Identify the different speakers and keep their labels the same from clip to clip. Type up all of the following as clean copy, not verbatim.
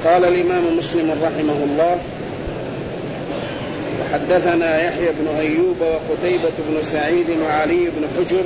Speaker 1: قال الإمام مسلم رحمه الله: وحدثنا يحيى بن أيوب وقتيبة بن سعيد وعلي بن حجر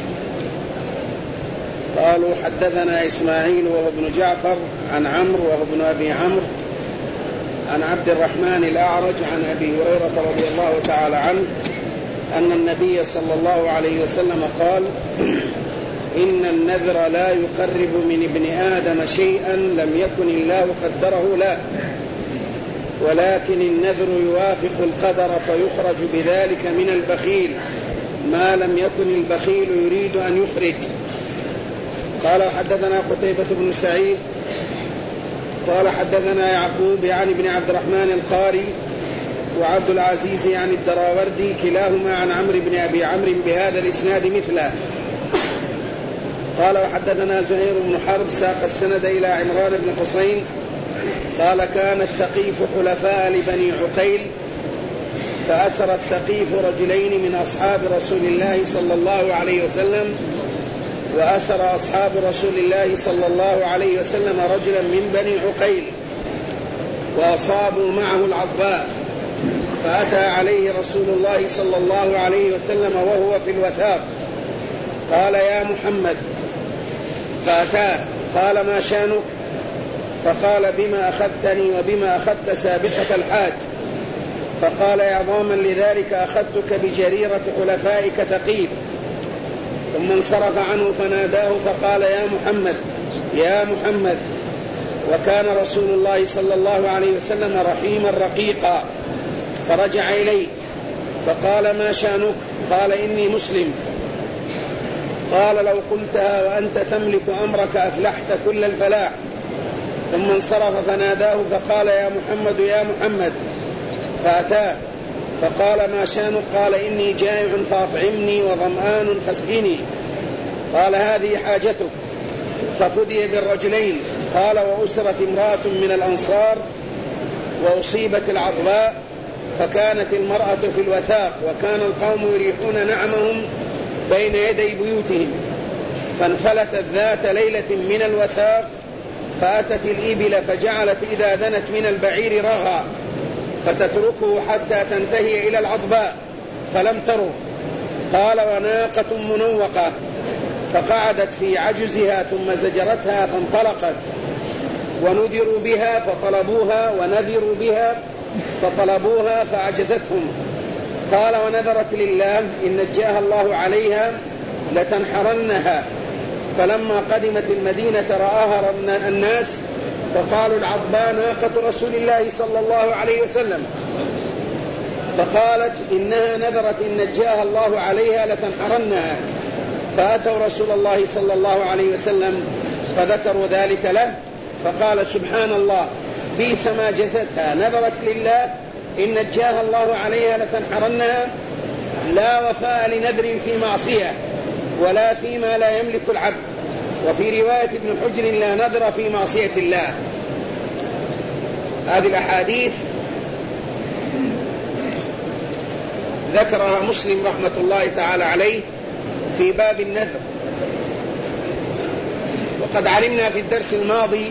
Speaker 1: قالوا حدثنا إسماعيل وهو ابن جعفر عن عمرو وهو ابن أبي عمرو عن عبد الرحمن الأعرج عن أبي هريرة رضي الله تعالى عنه أن النبي صلى الله عليه وسلم قال: إن النذر لا يقرب من ابن آدم شيئا لم يكن الله قدره له، ولكن النذر يوافق القدر فيخرج بذلك من البخيل ما لم يكن البخيل يريد أن يخرج. قال حدثنا قتيبة بن سعيد قال حدثنا يعقوب يعني بن عبد الرحمن القاري وعبد العزيز يعني الدراوردي كلاهما عن عمرو بن أبي عمرو بهذا الإسناد مثله. قال وحدثنا زهير بن حرب ساق السند إلى عمران بن حسين قال: كان الثقيف حلفاء لبني عقيل، فأسر الثقيف رجلين من أصحاب رسول الله صلى الله عليه وسلم، وأسر أصحاب رسول الله صلى الله عليه وسلم رجلا من بني عقيل، وأصابوا معه العضباء، فأتى عليه رسول الله صلى الله عليه وسلم وهو في الوثاق، قال: يا محمد. فأتاه قال: ما شانك؟ فقال: بما أخذتني وبما أخذت سابقة الحاج؟ فقال: عظاما لذلك أخذتك بجريرة حلفائك ثقيف. ثم انصرف عنه فناداه فقال: يا محمد يا محمد. وكان رسول الله صلى الله عليه وسلم رحيما رقيقا، فرجع إليه فقال: ما شانك؟ قال: إني مسلم. قال: لو قلتها وأنت تملك أمرك أفلحت كل الفلاح. ثم انصرف فناداه فقال: يا محمد يا محمد. فأتاه فقال: ما شانك؟ قال: إني جائع فأطعمني وظمآن فاسقني. قال: هذه حاجتك. ففدي بالرجلين. قال: وأسرت امرأة من الأنصار وأصيبت العضباء، فكانت المرأة في الوثاق، وكان القوم يريحون نعمهم بين يدي بيوتهم، فانفلتت ذات ليلة من الوثاق فأتت الإبل فجعلت إذا دنت من البعير رغى فتتركه حتى تنتهي إلى العضباء فلم تره. قال: وناقة منوقة، فقعدت في عجزها ثم زجرتها فانطلقت، ونذروا بها فطلبوها ونذروا بها فطلبوها فعجزتهم. قال: ونذرت لله إن نجاها الله عليها لتنحرنها. فلما قدمت المدينة رآها الناس فقالوا: العضباء ناقة رسول الله صلى الله عليه وسلم. فقالت: إنها نذرت إن نجاها الله عليها لتنحرنها. فأتوا رسول الله صلى الله عليه وسلم فذكروا ذلك له، فقال: سبحان الله، بئس ما جزتها، نذرت لله إن نجاها الله عليها لتنحرنها. لا وفاء لنذر في معصية ولا فيما لا يملك العبد. وفي رواية ابن حجر: لا نذر في معصية الله. هذه الأحاديث ذكرها مسلم رحمة الله تعالى عليه في باب النذر. وقد علمنا في الدرس الماضي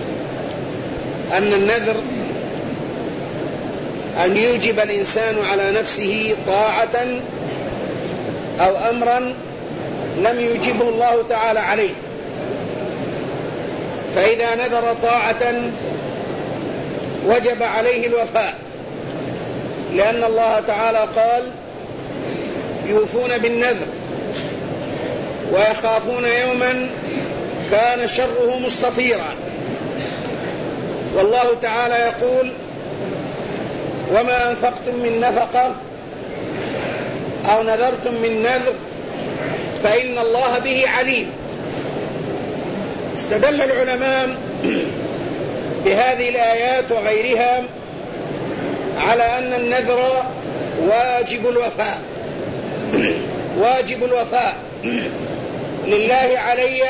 Speaker 1: أن النذر أن يوجب الإنسان على نفسه طاعة أو أمرا لم يوجبه الله تعالى عليه. فإذا نذر طاعة وجب عليه الوفاء، لأن الله تعالى قال: يوفون بالنذر ويخافون يوما كان شره مستطيرا. والله تعالى يقول: وما أنفقتم من نفقة أو نذرتم من نذر فإن الله به عليم. استدل العلماء بهذه الآيات وغيرها على أن النذر واجب الوفاء، واجب الوفاء لله علي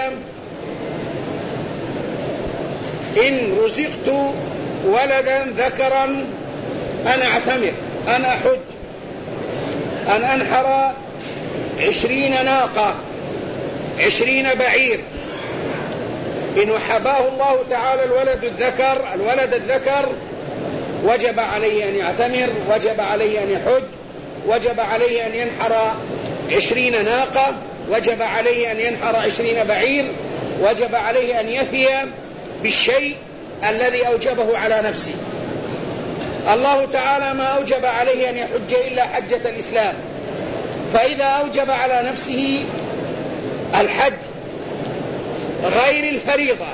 Speaker 1: إن رزقت ولدا ذكرا أن أعتمر، أن أحج، أن أنحر 20 ناقة 20 بعير إن وهبه الله تعالى الولد الذكر وجب عليه أن يعتمر، وجب عليه أن يحج، وجب عليه أن ينحر 20 ناقة، وجب عليه أن ينحر 20 بعير، وجب عليه أن يفي بالشيء الذي أوجبه على نفسه. الله تعالى ما أوجب عليه أن يحج إلا حجة الإسلام، فإذا أوجب على نفسه الحج غير الفريضة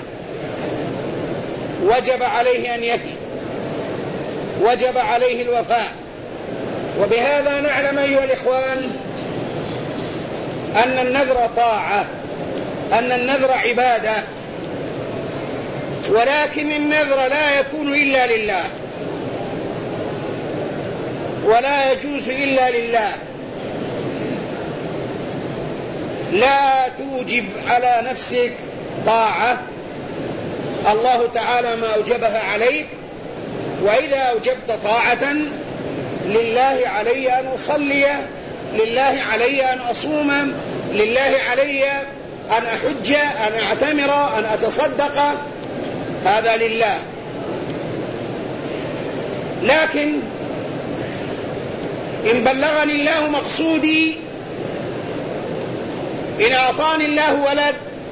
Speaker 1: وجب عليه أن يفي، وجب عليه الوفاء. وبهذا نعلم أيها الإخوان أن النذر طاعة، أن النذر عبادة، ولكن النذر لا يكون إلا لله، ولا يجوز إلا لله. لا توجب على نفسك طاعة الله تعالى ما أوجبها عليك، وإذا أوجبت طاعة لله علي أن أصلي، لله علي أن أصوم، لله علي أن أحج، أن أعتمر، أن أتصدق، هذا لله. لكن إن بلغني الله مقصودي، إن أعطاني الله ولد،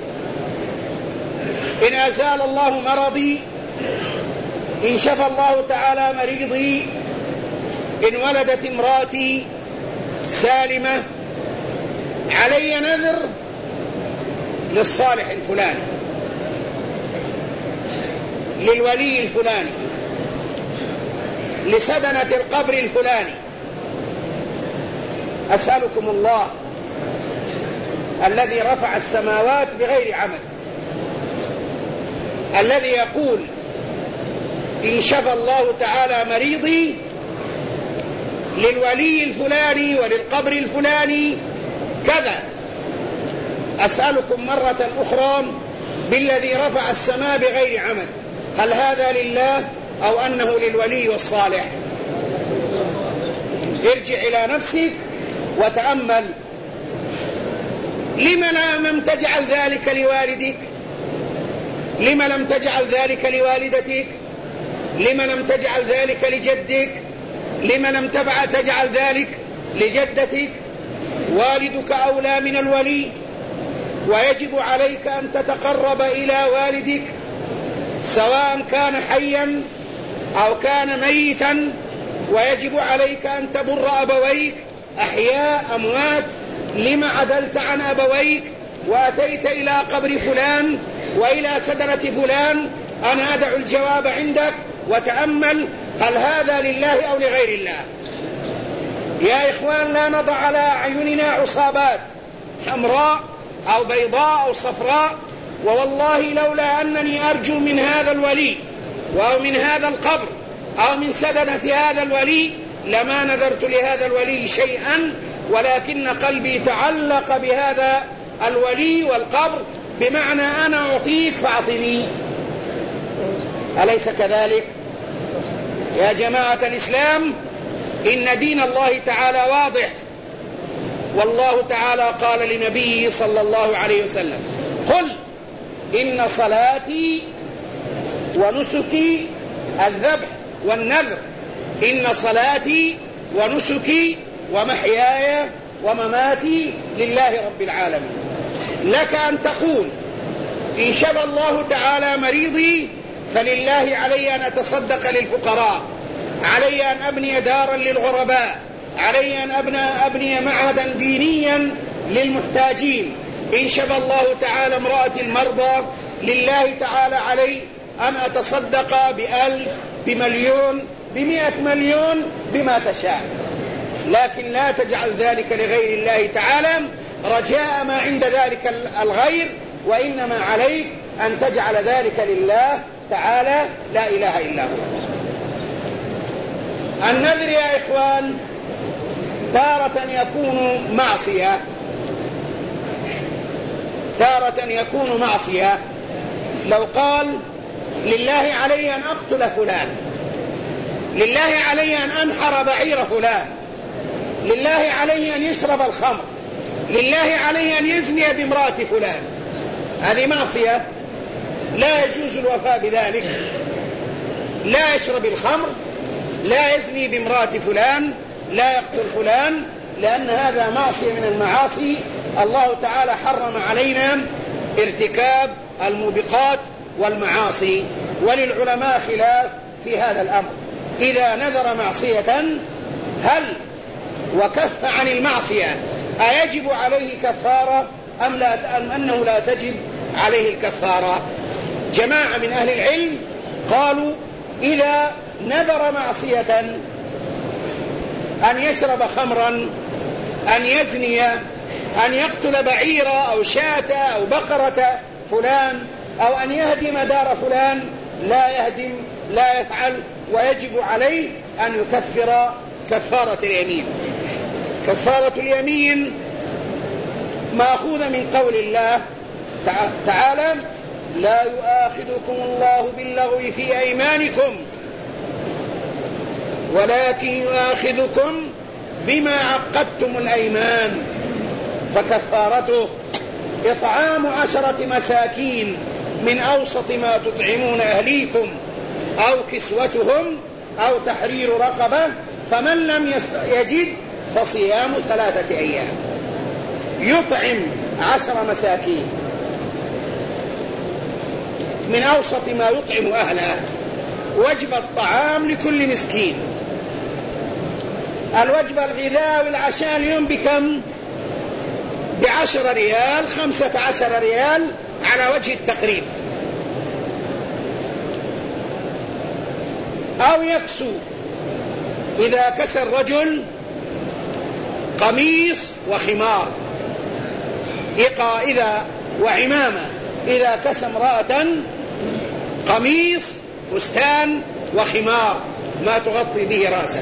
Speaker 1: إن أزال الله مرضي، إن شفى الله تعالى مريضي، إن ولدت امراتي سالمة، علي نذر للصالح الفلاني، للولي الفلاني، لسدنة القبر الفلاني. أسألكم الله الذي رفع السماوات بغير عمد، الذي يقول إن شفى الله تعالى مريضي للولي الفلاني وللقبر الفلاني كذا، أسألكم مرة أخرى بالذي رفع السماء بغير عمد، هل هذا لله أو أنه للولي والصالح؟ ارجع إلى نفسك وتأمل، لم لم تجعل ذلك لوالدك؟ لم لم تجعل ذلك لوالدتك؟ لم لم تجعل ذلك لجدك؟ لم لم تجعل ذلك لجدتك؟ والدك أولى من الولي، ويجب عليك أن تتقرب إلى والدك سواء كان حيا أو كان ميتا، ويجب عليك أن تبر أبويك أحياء أموات. لما عدلت عن أبويك وأتيت إلى قبر فلان وإلى سدنة فلان؟ أنا أدع الجواب عندك وتأمل، هل هذا لله أو لغير الله؟ يا إخوان، لا نضع على أعيننا عصابات حمراء أو بيضاء أو صفراء، ووالله لولا أنني أرجو من هذا الولي أو من هذا القبر أو من سدنة هذا الولي لما نذرت لهذا الولي شيئا، ولكن قلبي تعلق بهذا الولي والقبر، بمعنى أنا أعطيك فأعطني. أليس كذلك يا جماعة الإسلام؟ إن دين الله تعالى واضح، والله تعالى قال لنبيه صلى الله عليه وسلم: قل إن صلاتي ونسكي، الذبح والنذر، إن صلاتي ونسكي ومحياي ومماتي لله رب العالمين. لك أن تقول إن شفى الله تعالى مريضي فلله علي أن أتصدق للفقراء، علي أن أبني دارا للغرباء، علي أن أبني معهدا دينيا للمحتاجين. إن شفى الله تعالى امرأتي المرضى لله تعالى علي أن أتصدق ب1000 ب1,000,000 ب100 مليون بما تشاء، لكن لا تجعل ذلك لغير الله تعالى رجاء ما عند ذلك الغير، وإنما عليك أن تجعل ذلك لله تعالى لا إله إلا هو. النذر يا إخوان تارة يكون معصية، تارة يكون معصية. لو قال لله علي أن أقتل فلان، لله علي أن أنحر بعير فلان، لله علي أن يشرب الخمر، لله علي أن يزني بامرأة فلان، هذه معصية. لا يجوز الوفاء بذلك، لا يشرب الخمر، لا يزني بامرأة فلان، لا يقتل فلان، لأن هذا معصية من المعاصي. الله تعالى حرم علينا ارتكاب الموبقات والمعاصي، وللعلماء خلاف في هذا الأمر. إذا نذر معصية هل وكف عن المعصية أيجب عليه كفارة أم أنه لا تجب عليه الكفارة؟ جماعة من أهل العلم قالوا إذا نذر معصية أن يشرب خمرا، أن يزني، أن يقتل بعيرا أو شاة أو بقرة فلان، أو أن يهدم دار فلان، لا يهدم، لا يفعل، ويجب عليه أن يكفر كفارة اليمين. كفارة اليمين مأخوذة من قول الله تعالى: لا يؤاخذكم الله باللغو في أيمانكم ولكن يؤاخذكم بما عقدتم الأيمان، فكفارته إطعام 10 مساكين من أوسط ما تطعمون أهليكم أو كسوتهم أو تحرير رقبة، فمن لم يجد فصيام 3 أيام. يطعم 10 مساكين من أوسط ما يطعم أهله، وجبة الطعام لكل مسكين. الوجبة الغذاء والعشاء اليوم بكم؟ ب10 ريال، 15 ريال على وجه التقريب. أو يكسو، إذا كسى الرجل قميص وخمار إذا وعمامة، إذا كسى امرأة قميص فستان وخمار ما تغطي به رأسه،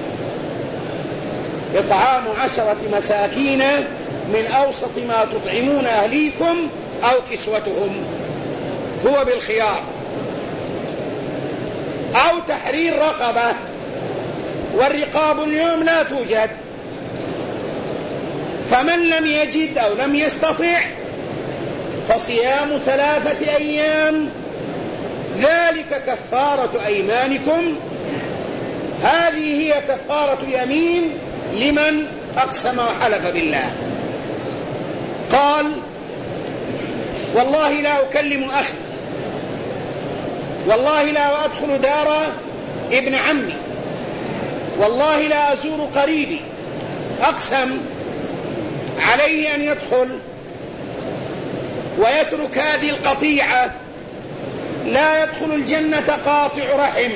Speaker 1: إطعام 10 مساكين من أوسط ما تطعمون أهليكم أو كسوتهم، هو بالخيار. أو تحرير رقبة، والرقاب اليوم لا توجد، فمن لم يجد أو لم يستطع فصيام 3 أيام، ذلك كفارة أيمانكم. هذه هي كفارة اليمين لمن أقسم وحلف بالله. قال: والله لا أكلم أخي، والله لا أدخل دار ابن عمي، والله لا أزور قريبي. أقسم عليه أن يدخل ويترك هذه القطيعة. لا يدخل الجنة قاطع رحم،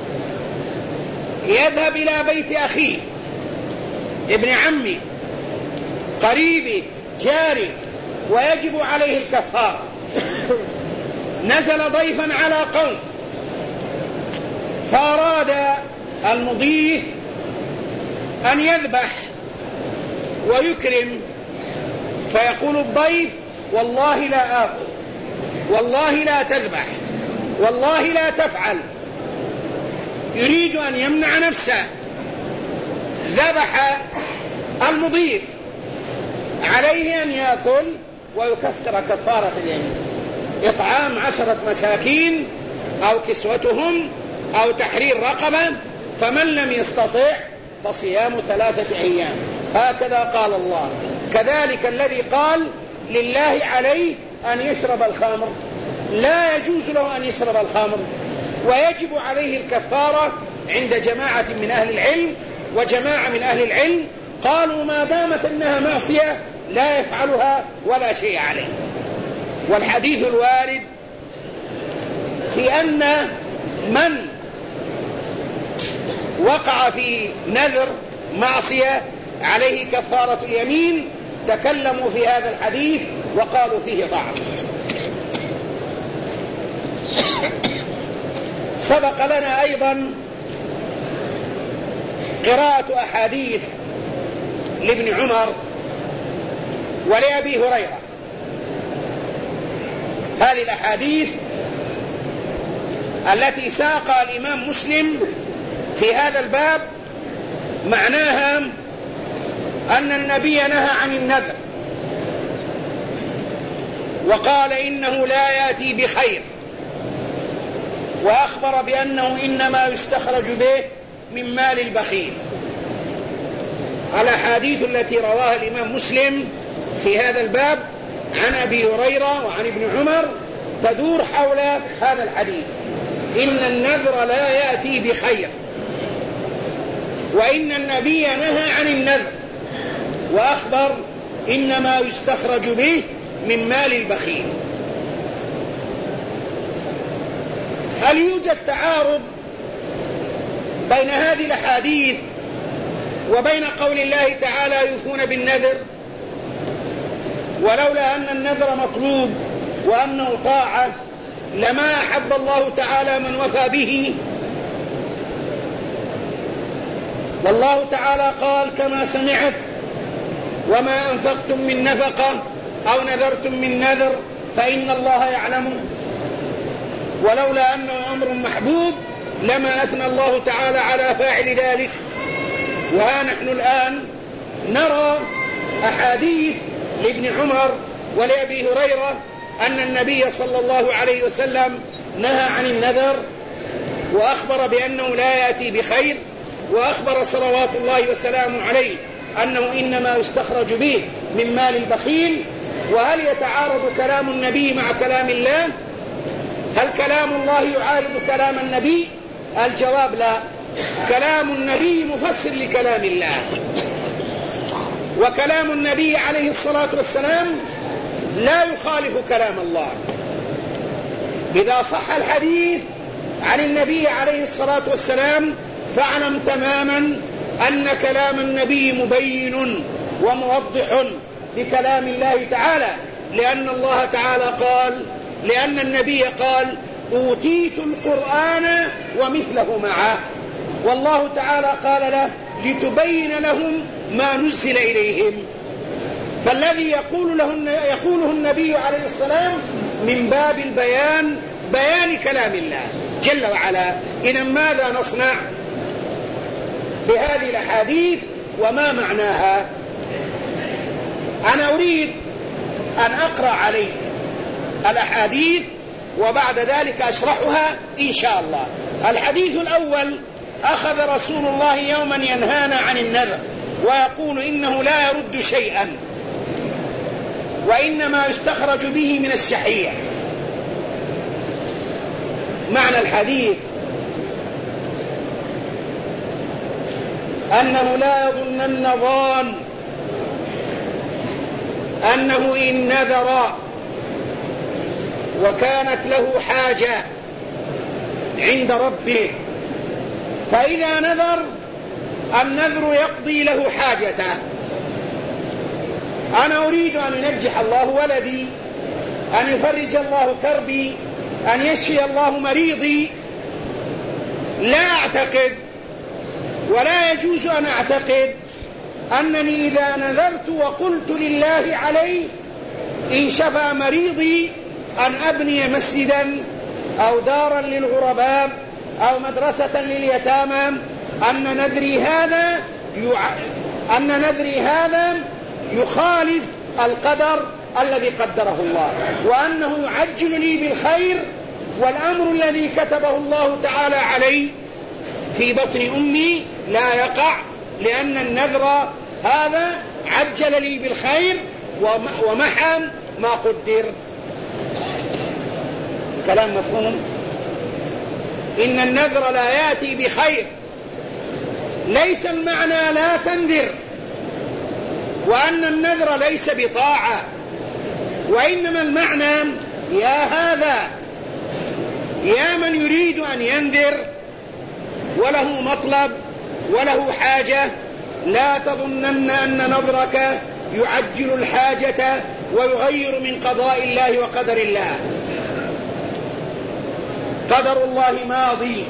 Speaker 1: يذهب إلى بيت أخيه، ابن عمي، قريبه، جاري، ويجب عليه الكفارة. نزل ضيفا على قوم، فأراد المضيف أن يذبح ويكرم، فيقول الضيف: والله لا آكل، والله لا تذبح، والله لا تفعل. يريد أن يمنع نفسه. ذبح المضيف، عليه أن يأكل ويكفر كفارة اليمين: إطعام 10 مساكين أو كسوتهم أو تحرير رقبة، فمن لم يستطع فصيام 3 أيام. هكذا قال الله. كذلك الذي قال لله عليه أن يشرب الخمر، لا يجوز له أن يشرب الخمر، ويجب عليه الكفارة عند جماعة من أهل العلم. وجماعة من أهل العلم قالوا ما دامت أنها معصية لا يفعلها ولا شيء عليه. والحديث الوارد في أن من وقع في نذر معصية عليه كفارة اليمين تكلموا في هذا الحديث وقالوا فيه ضعف. سبق لنا أيضا قراءة أحاديث لابن عمر ولأبي هريرة. هذه الأحاديث التي ساقها الإمام مسلم في هذا الباب معناها أن النبي نهى عن النذر، وقال إنه لا يأتي بخير وأخبر بأنه إنما يستخرج به من مال البخيل. الأحاديث التي رواها الإمام مسلم في هذا الباب عن أبي هريرة وعن ابن عمر تدور حول هذا الحديث: إن النذر لا يأتي بخير، وإن النبي نهى عن النذر وأخبر إنما يستخرج به من مال البخيل. هل يوجد تعارض بين هذه الأحاديث وبين قول الله تعالى يوفون بالنذر؟ ولولا أن النذر مطلوب وأنه طاعة لما أحب الله تعالى من وفى به. والله تعالى قال كما سمعت: وما أنفقتم من نفقة أو نذرتم من نذر فإن الله يعلم. ولولا أنه أمر محبوب لما أثنى الله تعالى على فاعل ذلك. وها نحن الآن نرى أحاديث لابن عمر ولأبي هريرة أن النبي صلى الله عليه وسلم نهى عن النذر وأخبر بأنه لا يأتي بخير، وأخبر صلوات الله وسلامه عليه أنه إنما يستخرج به من مال البخيل. وهل يتعارض كلام النبي مع كلام الله؟ هل كلام الله يعارض كلام النبي؟ الجواب لا. كلام النبي مفسر لكلام الله، وكلام النبي عليه الصلاة والسلام لا يخالف كلام الله. إذا صح الحديث عن النبي عليه الصلاة والسلام فاعلم تماما أن كلام النبي مبين وموضح لكلام الله تعالى، لأن الله تعالى قال، لأن النبي قال: أوتيت القرآن ومثله معه. والله تعالى قال له: لتبين لهم ما نزل إليهم. فالذي يقوله النبي عليه السلام من باب البيان، بيان كلام الله جل وعلا. إذن ماذا نصنع بهذه الأحاديث وما معناها؟ أنا أريد أن أقرأ عليك الأحاديث وبعد ذلك أشرحها إن شاء الله. الحديث الأول: أخذ رسول الله يوما ينهانا عن النذر ويقول إنه لا يرد شيئا وإنما يستخرج به من الشحيح. معنى الحديث أنه لا يظنن ظان أنه إن نذر وكانت له حاجة عند ربه فإذا نذر النذر يقضي له حاجته. أنا أريد أن ينجح الله ولدي، أن يفرج الله كربي، أن يشفي الله مريضي. لا أعتقد ولا يجوز أن أعتقد أنني إذا نذرت وقلت لله علي إن شفى مريضي أن أبني مسجدا أو دارا للغرباء أو مدرسة لليتامى، أن نذري هذا يخالف القدر الذي قدره الله، وأنه يعجل لي بالخير، والأمر الذي كتبه الله تعالى علي في بطن أمي لا يقع، لأن النذر هذا عجل لي بالخير ومحى ما قدر. كلام مفهوم؟ إن النذر لا يأتي بخير، ليس المعنى لا تنذر، وأن النذر ليس بطاعة، وإنما المعنى يا هذا، يا من يريد أن ينذر وله مطلب وله حاجة، لا تظنن أن نظرك يعجل الحاجة ويغير من قضاء الله وقدر الله. قدر الله ماضي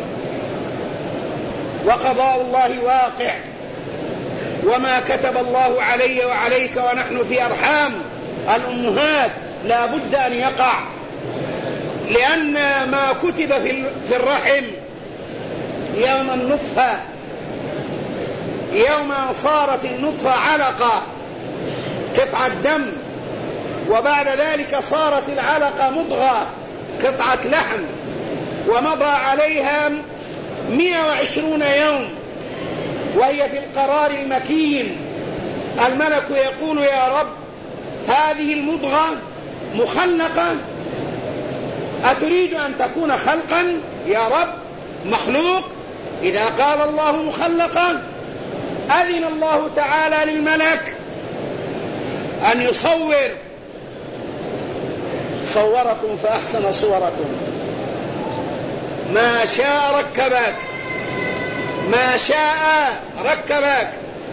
Speaker 1: وقضاء الله واقع، وما كتب الله علي وعليك ونحن في أرحام الأمهات لا بد أن يقع، لأن ما كتب في الرحم يوم النطفة، يوم صارت النطفة علقة قطعة دم، وبعد ذلك صارت العلقة مضغة قطعة لحم، ومضى عليها 120 يوم وهي في القرار المكين. الملك يقول يا رب هذه المضغة مخلقة، أتريد أن تكون خلقا يا رب مخلوق؟ إذا قال الله مخلقة أذن الله تعالى للملك أن صوركم فأحسن صوركم، ما شاء ركبك، ما شاء ركبك.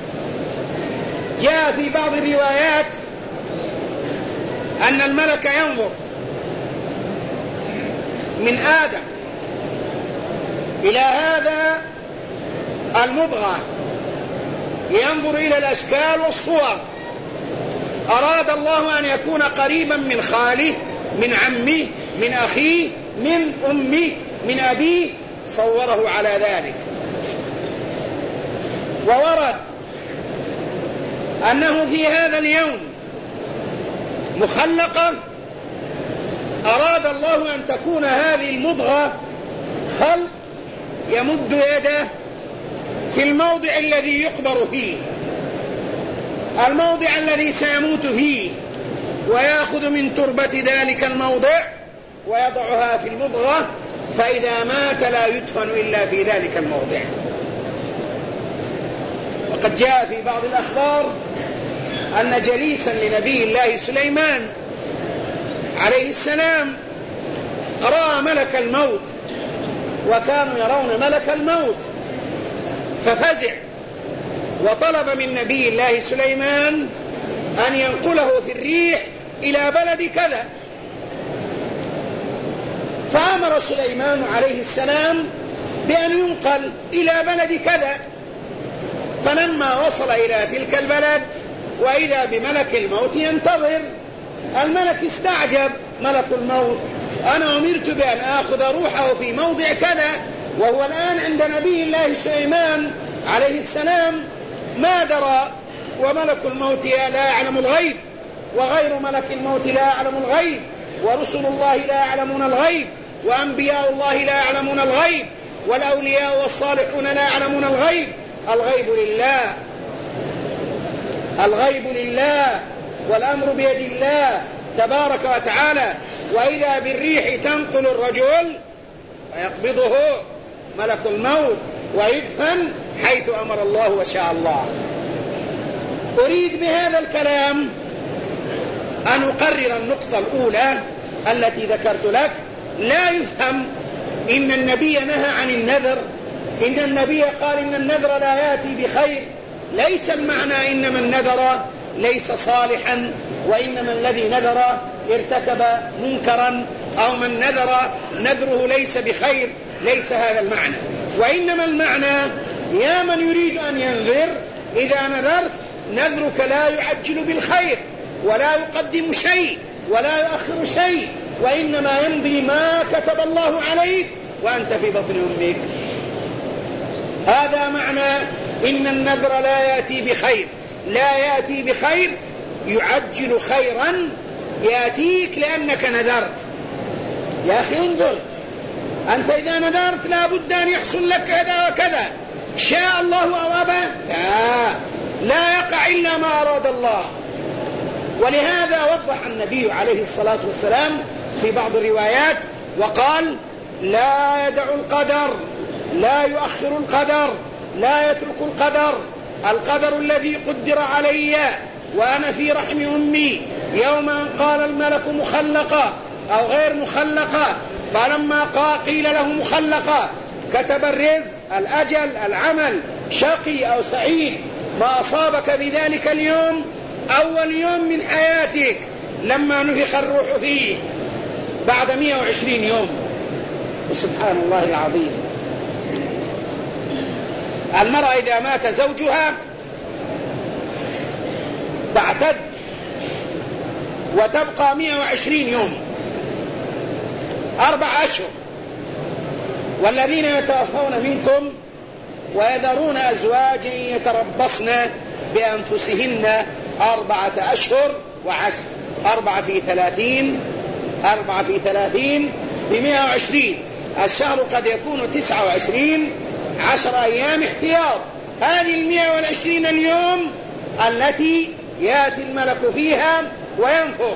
Speaker 1: جاء في بعض الروايات أن الملك ينظر من آدم إلى هذا المضغة، ينظر إلى الأشكال والصور. أراد الله أن يكون قريبا من خاله، من عمه، من أخيه، من أمه، من أبيه، صوره على ذلك. وورد أنه في هذا اليوم مخلقة، أراد الله أن تكون هذه المضغة خلق، يمد يده في الموضع الذي يقبر فيه، الموضع الذي سيموت فيه، ويأخذ من تربة ذلك الموضع ويضعها في المضغة، فإذا مات لا يدفن إلا في ذلك الموضع. وقد جاء في بعض الأخبار أن جليسا لنبي الله سليمان عليه السلام رأى ملك الموت، وكانوا يرون ملك الموت، ففزع وطلب من نبي الله سليمان أن ينقله في الريح إلى بلد كذا. فأمر سليمان عليه السلام بأن ينقل إلى بلد كذا. فلما وصل إلى تلك البلد وإذا بملك الموت ينتظر، الملك استعجب، ملك الموت أنا أمرت بأن آخذ روحه في موضع كذا، وهو الآن عند نبي الله سليمان عليه السلام ما درى، وملك الموت لا يعلم الغيب، وغير ملك الموت لا يعلم الغيب، ورسل الله لا يعلمون الغيب، وأنبياء الله لا يعلمون الغيب، والأولياء والصالحون لا يعلمون الغيب. الغيب لله، الغيب لله، والأمر بيد الله تبارك وتعالى. وإذا بالريح تنقل الرجل ويقبضه ملك الموت ويدفن حيث أمر الله وشاء الله. أريد بهذا الكلام أن أقرر النقطة الأولى التي ذكرت لك. لا يفهم إن النبي نهى عن النذر، إن النبي قال إن النذر لا يأتي بخير. ليس المعنى إنما النذر ليس صالحا، وإنما الذي نذر ارتكب منكرا، أو من نذر نذره ليس بخير، ليس هذا المعنى. وإنما المعنى يا من يريد أن ينذر، إذا نذرت نذرك لا يعجل بالخير، ولا يقدم شيء، ولا يؤخر شيء، وإنما يمضي ما كتب الله عليك وأنت في بطن أمك. هذا معنى إن النذر لا يأتي بخير. لا يأتي بخير يعجل خيرا يأتيك لأنك نذرت. يا أخي انظر، أنت إذا نذرت لا بد أن يحصل لك كذا وكذا، شاء الله أو أبى لا يقع إلا ما أراد الله. ولهذا وضح النبي عليه الصلاة والسلام في بعض الروايات وقال لا يدع القدر، لا يؤخر القدر، لا يترك القدر. القدر الذي قدر علي وأنا في رحم أمي يوم أن قال الملك مخلقة أو غير مخلقة، فلما قيل له مخلقة كتب الرزق، الأجل، العمل، شقي أو سعيد. ما أصابك بذلك اليوم أول يوم من حياتك لما نفخ الروح فيه بعد 120 يوم. سبحان الله العظيم. المرأة إذا مات زوجها تعتد وتبقى 120 يوم، 4 أشهر. والذين يتوفون منكم ويذرون أزواجا يتربصن بأنفسهن 4 أشهر و10. 4 في 30 ب120. الشهر قد يكون 29 10 أيام احتياط. هذه 120 اليوم التي يأتي الملك فيها وينفخ،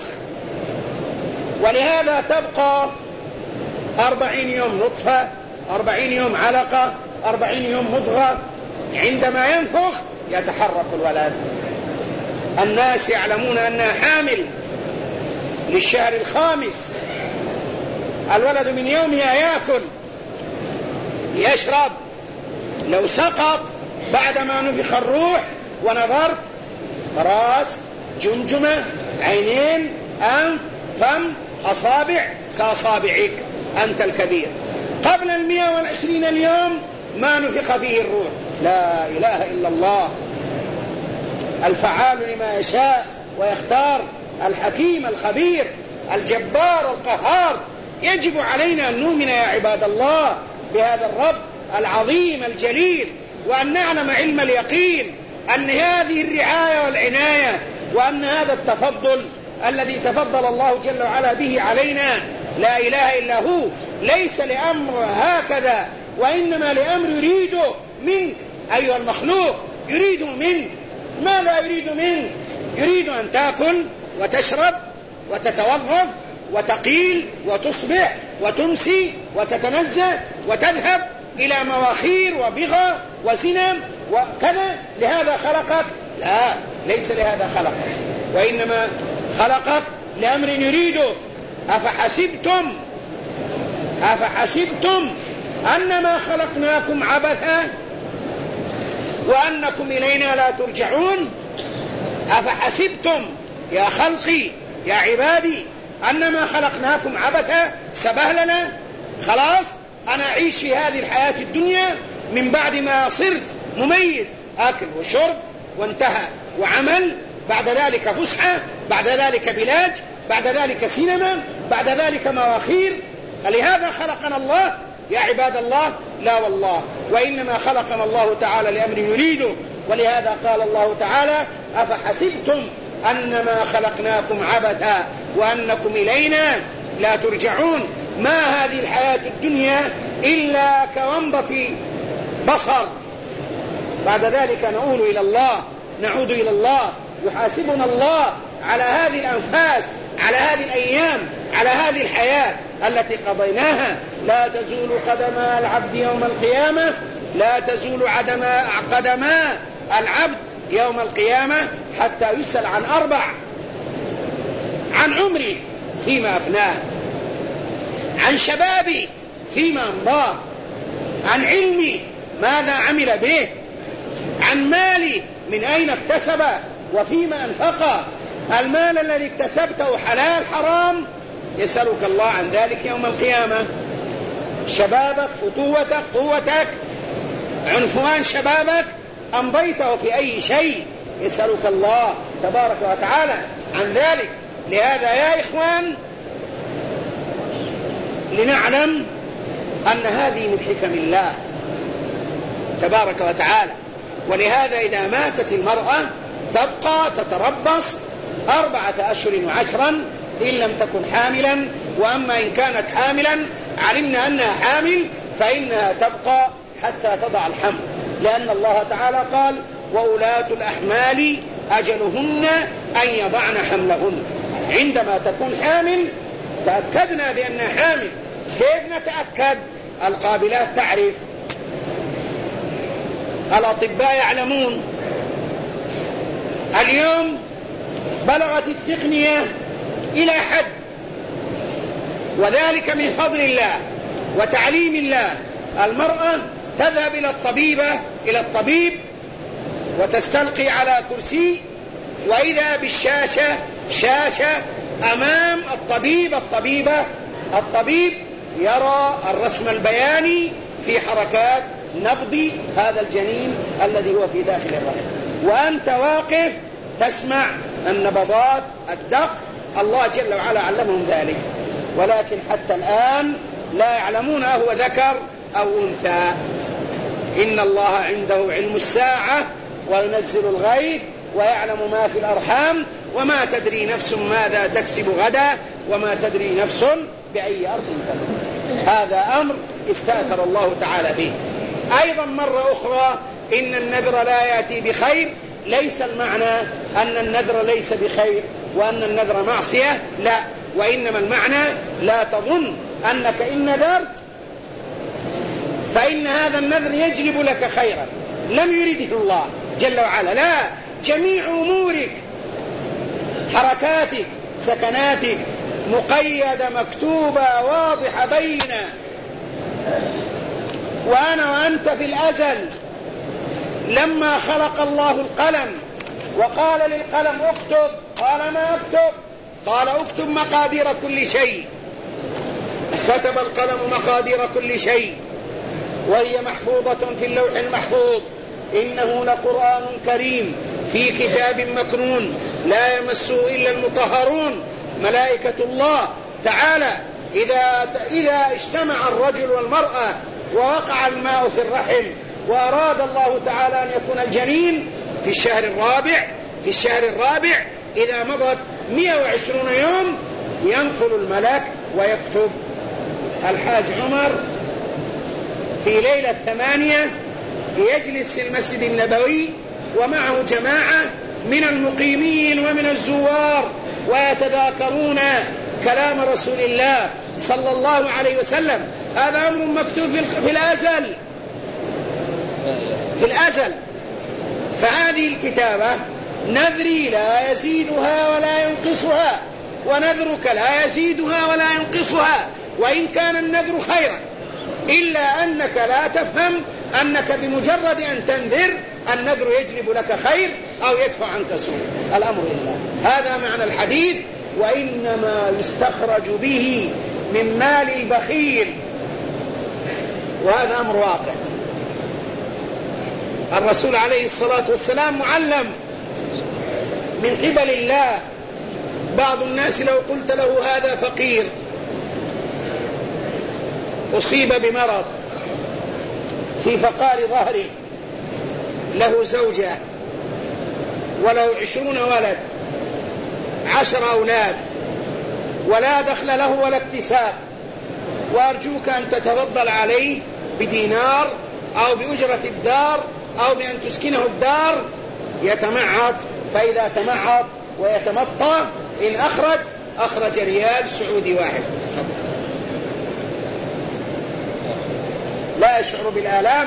Speaker 1: ولهذا تبقى 40 يوم نطفة، 40 يوم علقة، 40 يوم مضغة. عندما ينفخ يتحرك الولد. الناس يعلمون أنها حامل للشهر الخامس. الولد من يومها يأكل يشرب. لو سقط بعدما نفخ الروح ونظرت راس، جمجمة، عينين، أنف، فم، أصابع كأصابعك، أنت الكبير. قبل 120 اليوم ما نفخ فيه الروح. لا إله إلا الله، الفعال لما يشاء ويختار، الحكيم الخبير الجبار القهار. يجب علينا أن نؤمن يا عباد الله بهذا الرب العظيم الجليل، وأن نعلم علم اليقين أن هذه الرعاية والعناية، وأن هذا التفضل الذي تفضل الله جل وعلا به علينا لا إله إلا هو، ليس لأمر هكذا، وإنما لأمر يريده منك أيها المخلوق. يريد منك ماذا؟ يريد منك يريد أن تأكل وتشرب وتتوظف وتقيل وتصبح وتمسي وتتنزه وتذهب إلى مواخير وبغى وزنا وكذا. لهذا خلقك؟ لا، ليس لهذا خلقك، وإنما خلقك لأمر يريده. أفحسبتم أنما خلقناكم عبثا وأنكم إلينا لا ترجعون؟ أفحسبتم يا خلقي يا عبادي أنما خلقناكم عبثا سبهلنا؟ خلاص أنا أعيش في هذه الحياة الدنيا من بعد ما صرت مميز، أكل وشرب وانتهى، وعمل، بعد ذلك فسحة، بعد ذلك بلاج، بعد ذلك سينما، بعد ذلك مواخير. لهذا خلقنا الله يا عباد الله؟ لا والله، وإنما خلقنا الله تعالى لأمر يريده. ولهذا قال الله تعالى أفحسبتم أنما خلقناكم عبثا وأنكم إلينا لا ترجعون. ما هذه الحياة الدنيا إلا كومضة بصر، بعد ذلك نعود إلى الله، يحاسبنا الله على هذه الأنفاس، على هذه الأيام، على هذه الحياة التي قضيناها. لا تزول قدما العبد يوم القيامة، لا تزول قدما العبد يوم القيامة حتى يسأل عن 4: عن عمري فيما أفناه، عن شبابي فيما أمضاه، عن علمي ماذا عمل به، عن مالي من أين اكتسبه وفيما أنفقه. المال الذي اكتسبته حلال حرام، يسألك الله عن ذلك يوم القيامة. شبابك، فتوتك، قوتك، عنفوان شبابك أمضيته في أي شيء، يسألك الله تبارك وتعالى عن ذلك. لهذا يا إخوان لنعلم أن هذه من حكم الله تبارك وتعالى. ولهذا إذا ماتت المرأة تبقى تتربص 4 أشهر و10 إن لم تكن حاملا. وأما إن كانت حاملا علمنا أنها حامل فإنها تبقى حتى تضع الحمل، لأن الله تعالى قال وأولاة الأحمال أجلهن أن يضعن حملهن. عندما تكون حامل تأكدنا بأنها حامل. كيف نتأكد؟ القابلات تعرف، الأطباء يعلمون. اليوم بلغت التقنية إلى حد، وذلك من فضل الله وتعليم الله. المرأة تذهب إلى الطبيب وتستلقي على كرسي، وإذا بالشاشة شاشة أمام الطبيب يرى الرسم البياني في حركات نبض هذا الجنين الذي هو في داخل الرحم، وأنت واقف تسمع النبضات، الدق. الله جل وعلا علمهم ذلك، ولكن حتى الآن لا يعلمون هو ذكر أو أنثى. إن الله عنده علم الساعة وينزل الغيث ويعلم ما في الأرحام وما تدري نفس ماذا تكسب غدا وما تدري نفس بأي أرض تموت. هذا أمر استأثر الله تعالى به. أيضا مرة أخرى إن النذر لا يأتي بخير، ليس المعنى أن النذر ليس بخير وأن النذر معصية، لا، وإنما المعنى لا تظن أنك إن نذرت فإن هذا النذر يجلب لك خيرا، لم يرده الله جل وعلا، لا، جميع أمورك، حركاتك، سكناتك مقيدة مكتوبة واضحة بينة. وأنا وأنت في الأزل لما خلق الله القلم وقال للقلم اكتب، قال ما اكتب؟ قال اكتب مقادير كل شيء. كتب القلم مقادير كل شيء وهي محفوظة في اللوح المحفوظ. إنه لقرآن كريم في كتاب مكنون لا يمسه إلا المطهرون. ملائكة الله تعالى إذا اجتمع الرجل والمرأة ووقع الماء في الرحم وأراد الله تعالى أن يكون الجنين في الشهر الرابع إذا مضت 120 يوم ينقل الملك ويكتب. الحاج عمر في ليلة 8 يجلس في المسجد النبوي ومعه جماعة من المقيمين ومن الزوار ويتذاكرون كلام رسول الله صلى الله عليه وسلم. هذا أمر مكتوب في الأزل. فهذه الكتابة نذري لا يزيدها ولا ينقصها، ونذرك لا يزيدها ولا ينقصها، وإن كان النذر خيرا، إلا أنك لا تفهم أنك بمجرد أن تنذر النذر يجلب لك خير أو يدفع عنك سوء. الأمر لله. هذا معنى الحديث. وإنما يستخرج به من مال البخيل، وهذا أمر واقع. الرسول عليه الصلاة والسلام معلم من قبل الله. بعض الناس لو قلت له هذا فقير أصيب بمرض في فقار ظهره، له زوجة وله 20 ولد 10 أولاد ولا دخل له ولا اكتساب، وأرجوك أن تتفضل عليه بدينار أو بأجرة الدار أو بأن تسكنه الدار، يتمعط. فإذا تمعط ويتمطى إن أخرج ريال سعودي واحد. لا يشعر بالآلام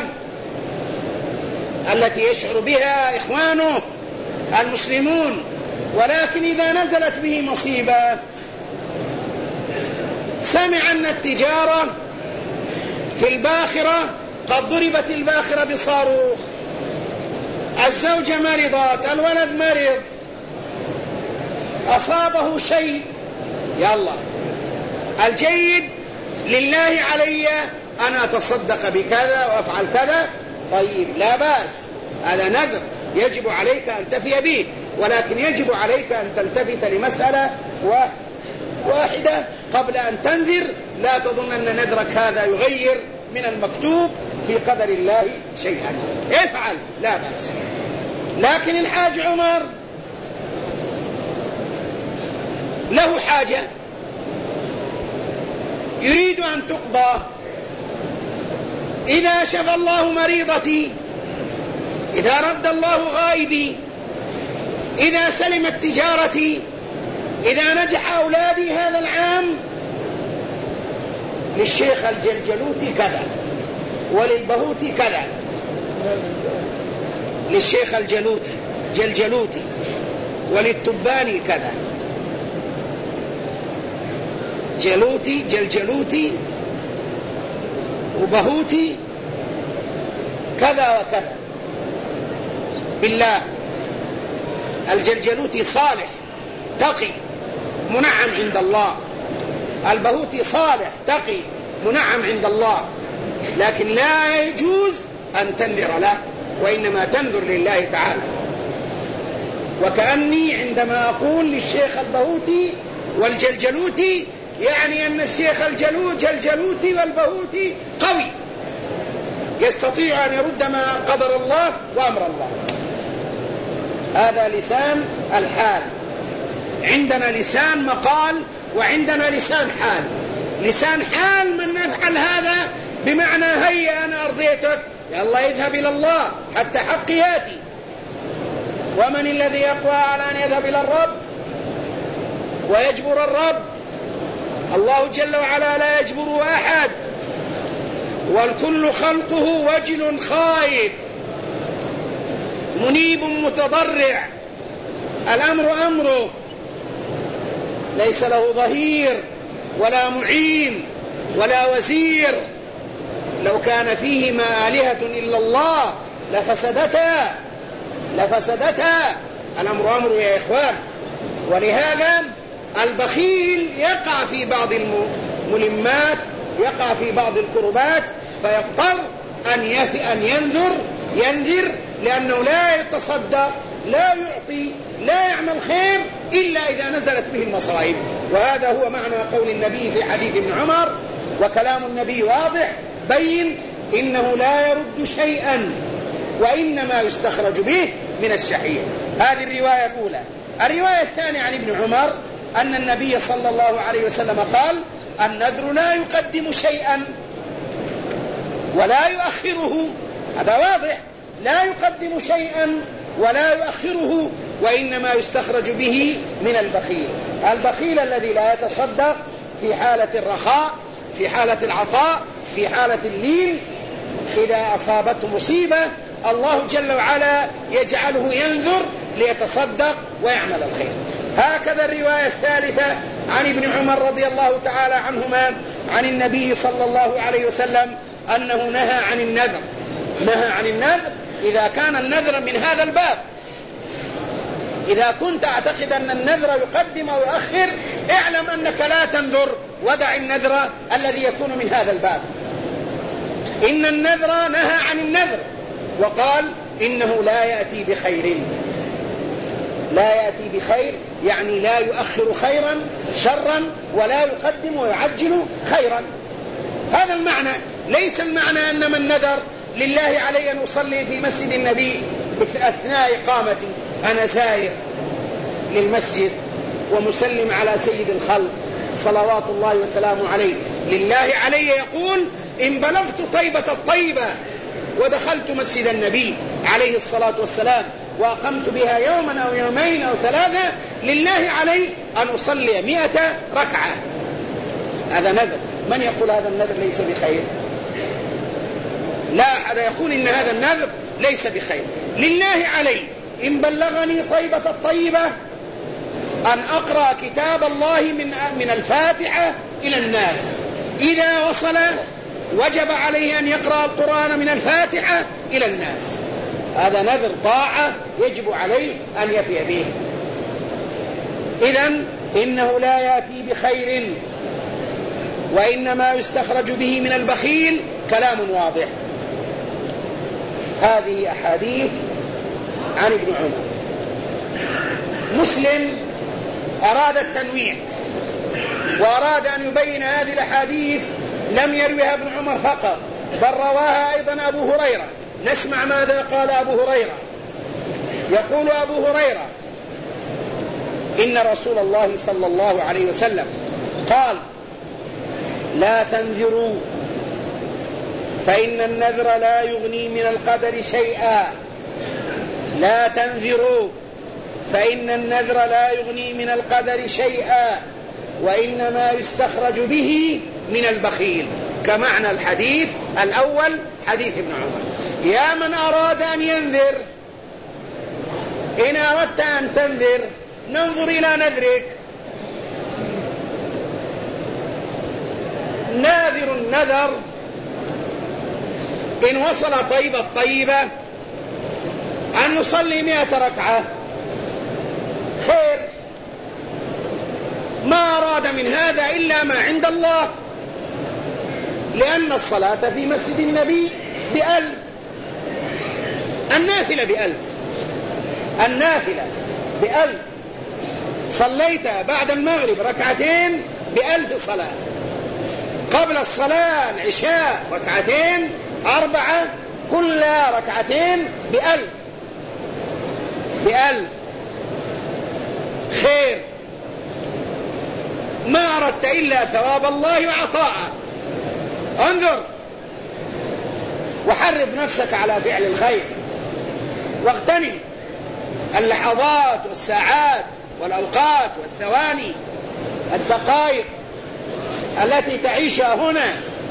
Speaker 1: التي يشعر بها إخوانه المسلمون. ولكن إذا نزلت به مصيبة، سمع أن التجارة في الباخرة قد ضربت الباخرة بصاروخ، الزوجة مرضت، الولد مرض، أصابه شيء، يلا الجيد لله علي أن أتصدق بكذا وأفعل كذا، طيب لا بأس، هذا نذر يجب عليك أن تفي به، ولكن يجب عليك أن تلتفت لمسألة واحدة قبل أن تنذر. لا تظن أن نذرك هذا يغير من المكتوب في قدر الله شيئا، افعل لا بأس. لكن الحاج عمر له حاجة يريد أن تقضى. إذا شفى الله مريضتي، إذا رد الله غائبي، إذا سلمت تجارتي، إذا نجح أولادي هذا العام، للشيخ الجلجلوتي كذا، وللبهوتي كذا، للشيخ جلجلوتي وللتباني كذا، جلجلوتي وبهوتي كذا وكذا. بالله، الجلجلوتي صالح تقي منعم عند الله، البهوتي صالح تقي منعم عند الله، لكن لا يجوز أن تنذر له، وإنما تنذر لله تعالى. وكأني عندما أقول للشيخ البهوتي والجلجلوتي يعني أن الشيخ الجلجلوتي والبهوتي قوي يستطيع أن يرد ما قدر الله وأمر الله. هذا لسان الحال. عندنا لسان مقال وعندنا لسان حال. لسان حال من نفعل هذا بمعنى هيا أنا أرضيتك، يلا اذهب إلى الله حتى حق ياتي. ومن الذي يقوى على أن يذهب إلى الرب ويجبر الرب؟ الله جل وعلا لا يجبره أحد، والكل خلقه وجل خائف منيب متضرع، الأمر أمره، ليس له ظهير ولا معين ولا وزير. لو كان فيهما آلهة إلا الله لفسدتا. الأمر أمره يا إخوان. ولهذا البخيل يقع في بعض الملمات، يقع في بعض الكربات، فيضطر أن ينذر لأنه لا يتصدق، لا يعطي، لا يعمل خير إلا إذا نزلت به المصائب. وهذا هو معنى قول النبي في حديث ابن عمر، وكلام النبي واضح بين: إنه لا يرد شيئا وإنما يستخرج به من الشحيح. هذه الرواية الأولى. الرواية الثانية عن ابن عمر أن النبي صلى الله عليه وسلم قال: النذر لا يقدم شيئا ولا يؤخره. هذا واضح، لا يقدم شيئا ولا يؤخره، وإنما يستخرج به من البخيل. البخيل الذي لا يتصدق في حالة الرخاء، في حالة العطاء، في حالة اللين، إذا أصابته مصيبة الله جل وعلا يجعله ينذر ليتصدق ويعمل الخير. هكذا الرواية الثالثة عن ابن عمر رضي الله تعالى عنهما عن النبي صلى الله عليه وسلم أنه نهى عن النذر إذا كان النذر من هذا الباب. إذا كنت أعتقد أن النذر يقدم ويؤخر، اعلم أنك لا تنذر، ودع النذر الذي يكون من هذا الباب. إن النذر نهى عن النذر وقال: إنه لا يأتي بخير. لا يأتي بخير يعني لا يؤخر خيرا شرا، ولا يقدم ويعجل خيرا. هذا المعنى. ليس المعنى أن من نذر لله علي أن أصلي في مسجد النبي أثناء إقامتي، أنا زائر للمسجد ومسلم على سيد الخلق صلوات الله وسلامه عليه، لله علي يقول: إن بلغت طيبة الطيبة ودخلت مسجد النبي عليه الصلاة والسلام وأقمت بها يوما أو يومين أو ثلاثة، لله علي أن أصلي 100 ركعة. هذا نذر. من يقول هذا النذر ليس بخير؟ لا أحد يقول إن هذا النذر ليس بخير. لله علي إن بلغني طيبة الطيبة أن أقرأ كتاب الله من الفاتحة إلى الناس. إذا وصل وجب عليه أن يقرأ القرآن من الفاتحة إلى الناس. هذا نذر طاعة يجب عليه أن يفي به. إذن إنه لا يأتي بخير وإنما يستخرج به من البخيل، كلام واضح. هذه أحاديث عن ابن عمر. مسلم أراد التنويع وأراد أن يبين هذه الأحاديث لم يرويها ابن عمر فقط، بل رواها أيضا أبو هريرة. نسمع ماذا قال أبو هريرة. يقول أبو هريرة: إن رسول الله صلى الله عليه وسلم قال: لا تنذروا فإن النذر لا يغني من القدر شيئا. لا تنذروا فإن النذر لا يغني من القدر شيئا، وإنما يستخرج به من البخيل، كمعنى الحديث الأول حديث ابن عمر. يا من أراد أن ينذر، إن أردت أن تنذر ننظر إلى نذرك. ناذر النذر إن وصل طيبة أن يصلي 100 ركعة خير، ما أراد من هذا إلا ما عند الله، لأن الصلاة في مسجد النبي ب1000، النافلة ب1000. صليت بعد المغرب ركعتين ب1000 صلاة، قبل الصلاة العشاء ركعتين 4، كل ركعتين ب1000 خير. ما أردت إلا ثواب الله وعطاءه. انظر، وحرض نفسك على فعل الخير، واغتنم اللحظات والساعات والأوقات والثواني الدقائق التي تعيشها هنا،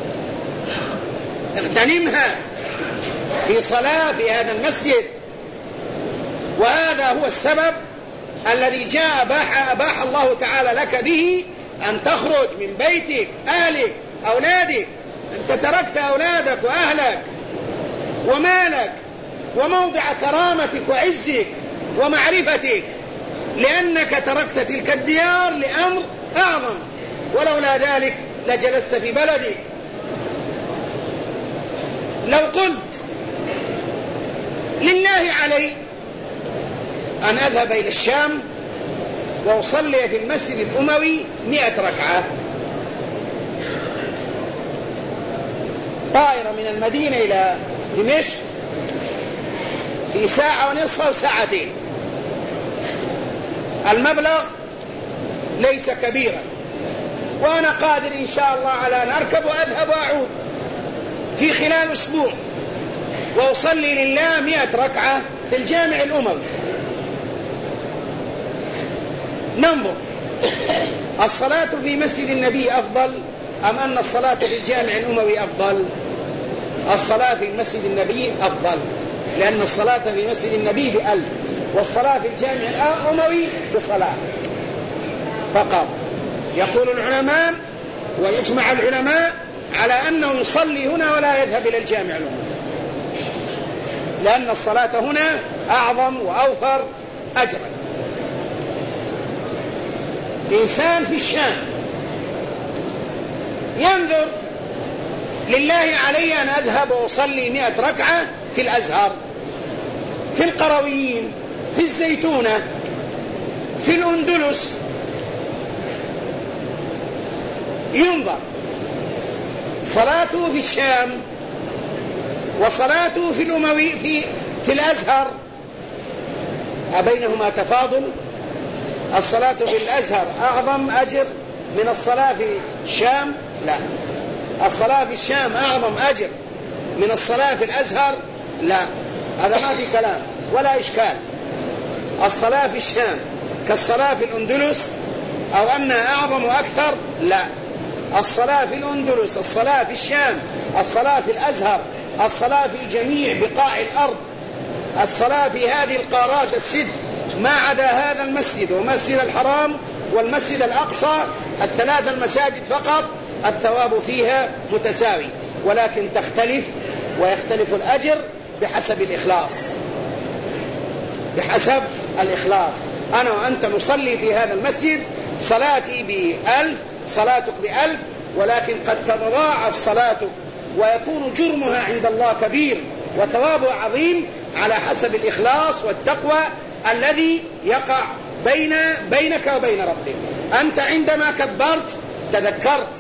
Speaker 1: اغتنمها في صلاة في هذا المسجد. وهذا هو السبب الذي جاء أباح الله تعالى لك به أن تخرج من بيتك، أهلك، أولادك. أنت تركت أولادك وأهلك ومالك وموضع كرامتك وعزك ومعرفتك، لأنك تركت تلك الديار لأمر أعظم، ولولا ذلك لجلست في بلدك. لو قلت لله علي أن أذهب إلى الشام وأصلي في المسجد الأموي 100 ركعة، طائرة من المدينة إلى دمشق في ساعة ونصف أو ساعتين، المبلغ ليس كبيرا، وأنا قادر إن شاء الله على أن أركب وأذهب وأعود في خلال أسبوع وأصلي لله 100 ركعة في الجامع الأموي. ننظر، الصلاة في مسجد النبي أفضل أم أن الصلاة في الجامع الأموي أفضل؟ الصلاة في مسجد النبي أفضل، لأن الصلاة في مسجد النبي ب1000، والصلاة في الجامع الأموي بصلاة فقط. يقول العلماء ويجمع العلماء على أنه يصلي هنا ولا يذهب إلى الجامع الأموي، لأن الصلاة هنا أعظم وأوفر أجرا. إنسان في الشام ينظر لله علي أن أذهب وأصلي 100 ركعة في الأزهر، في القرويين، في الزيتونة، في الأندلس. ينظر صلاته في الشام وصلاته في الأموي في الأزهر أبينهما تفاضل؟ الصلاة في الأزهر أعظم أجر من الصلاة في الشام؟ لا. الصلاة في الشام أعظم أجر من الصلاة في الأزهر؟ لا. هذا ما في كلام ولا إشكال. الصلاة في الشام كالصلاة في الأندلس أو أنها أعظم وأكثر؟ لا. الصلاة في الأندلس، الصلاة في الشام، الصلاة في الأزهر، الصلاة في جميع بقاع الأرض، الصلاة في هذه القارات الست ما عدا هذا المسجد ومسجد الحرام والمسجد الأقصى، ال3 المساجد فقط، الثواب فيها متساوي، ولكن تختلف ويختلف الأجر بحسب الإخلاص. بحسب الإخلاص. أنا وأنت نصلي في هذا المسجد، صلاتي ب1000، صلاتك ب1000، ولكن قد تتضاعف صلاتك ويكون جرمها عند الله كبير وثوابها عظيم على حسب الإخلاص والتقوى الذي يقع بينك وبين ربك. أنت عندما كبرت تذكرت